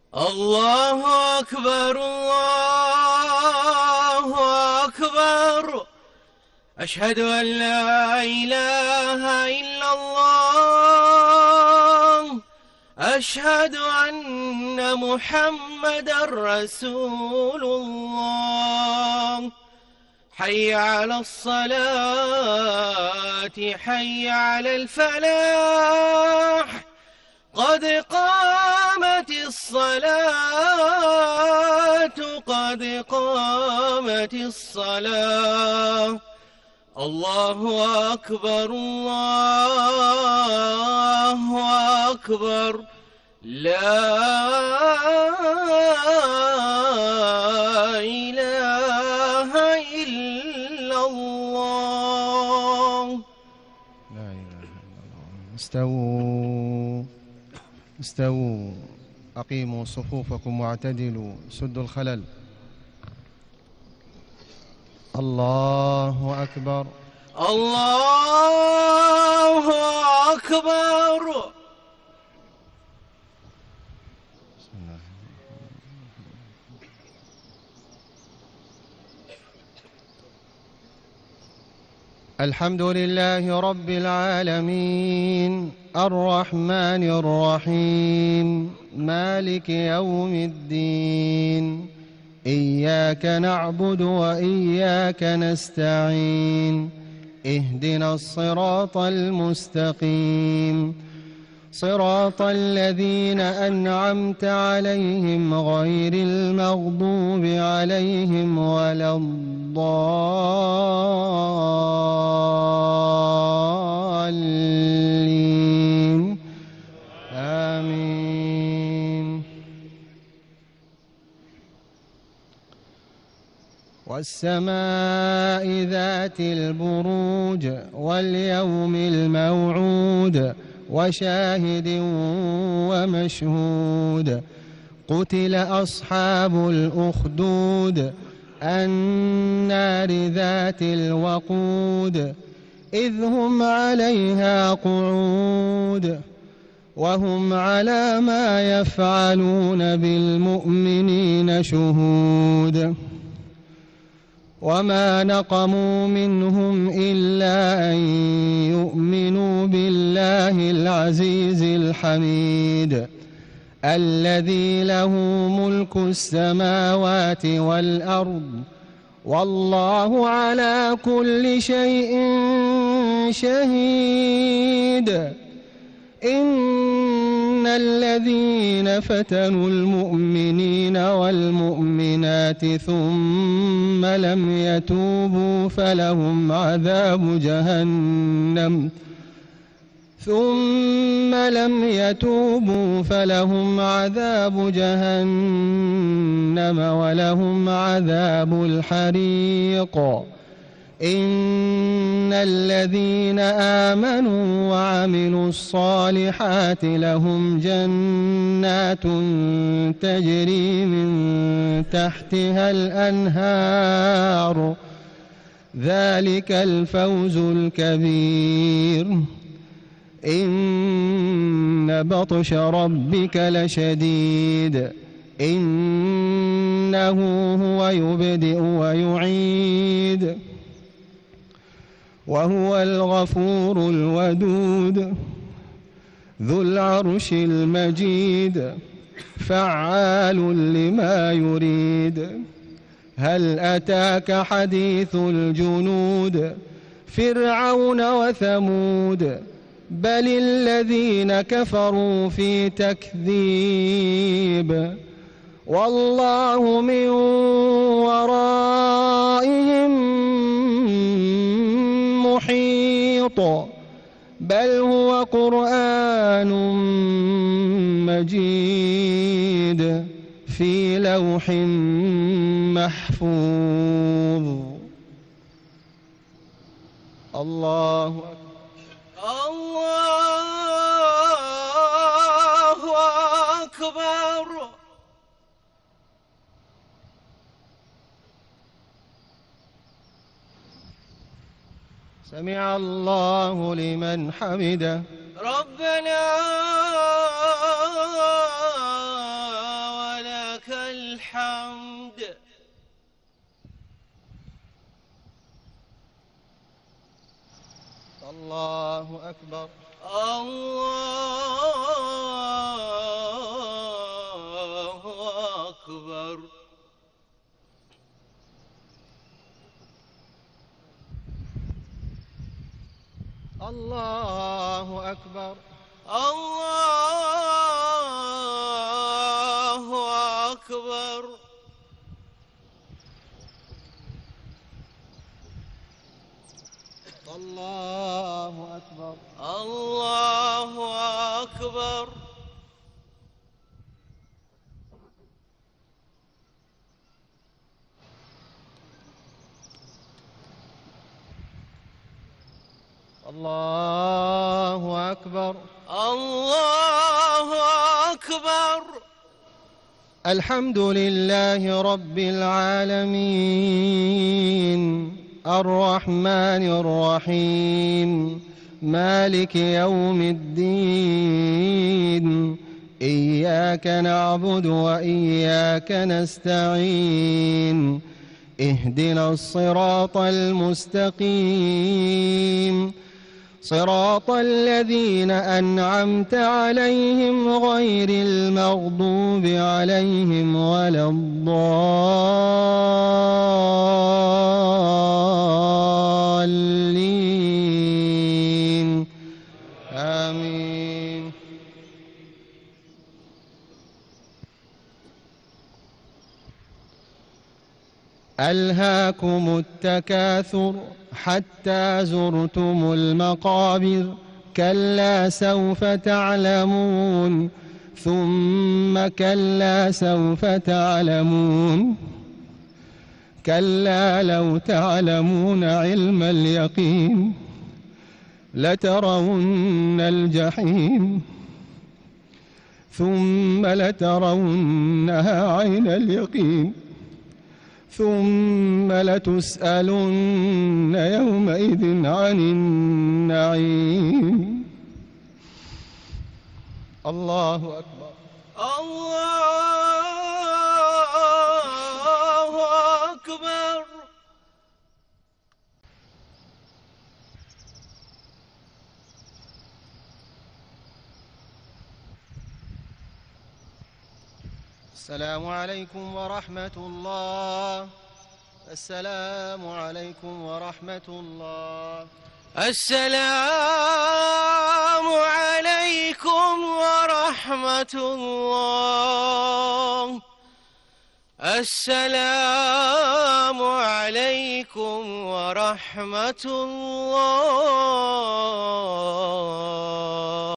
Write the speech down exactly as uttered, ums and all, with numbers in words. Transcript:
الله أكبر الله أكبر. أشهد أن لا إله إلا الله. أشهد أن محمدًا رسول الله. حي على الصلاة حي على الفلاح. قد قامت الصلاة قد قامت الصلاة. الله أكبر الله أكبر. لا إله إلا الله. لا إله إلا الله. استووا استووا أقيموا صفوفكم واعتدلوا، سدوا الخلل. الله أكبر الله أكبر. الحمد لله رب العالمين الرحمن الرحيم مالك يوم الدين. إياك نعبد وإياك نستعين. اهدنا الصراط المستقيم، صراط الذين أنعمت عليهم غير المغضوب عليهم ولا الضالين. آمين. والسماء ذات البروج واليوم الموعود وشاهد ومشهود. قتل أصحاب الأخدود النار ذات الوقود إذ هم عليها قعود وهم على ما يفعلون بالمؤمنين شهود. وما نقموا منهم إلا أن يؤمنوا بالله العزيز الحميد الذي له ملك السماوات والأرض والله على كل شيء شهيد. إن الذين فتنوا المؤمنين والمؤمنات ثم لم يتوبوا فلهم عذاب جهنم ثم لم يتوبوا فلهم عذاب جهنم ولهم عذاب الحريق. إن الذين آمنوا وعملوا الصالحات لهم جنات تجري من تحتها الأنهار ذلك الفوز الكبير. إن بطش ربك لشديد إنه هو يبدئ ويعيد وهو الغفور الودود ذو العرش المجيد فعال لما يريد. هل أتاك حديث الجنود فرعون وثمود بل الذين كفروا في تكذيب والله من ورائهم محيط بل هو قرآن مجيد في لوح محفوظ. الله الله أكبر. سمع الله لمن حمده. ربنا الحمد. الله أكبر. الله أكبر. الله أكبر. الله أكبر. الله أكبر. الله أكبر. الله أكبر. الله أكبر. الحمد لله رب العالمين الرحمن الرحيم مالك يوم الدين إياك نعبد وإياك نستعين اهدنا الصراط المستقيم صراط الذين أنعمت عليهم غير المغضوب عليهم ولا الضالين آمين. ألهاكم التكاثر حتى زرتم المقابر كلا سوف تعلمون ثم كلا سوف تعلمون كلا لو تعلمون علم اليقين لترون الجحيم ثم لترونها عين اليقين ثم لتسألن يومئذ عن النعيم. الله أكبر. الله أكبر. السلام عليكم ورحمة الله. السلام عليكم ورحمة الله. السلام عليكم ورحمة الله. السلام عليكم ورحمة الله.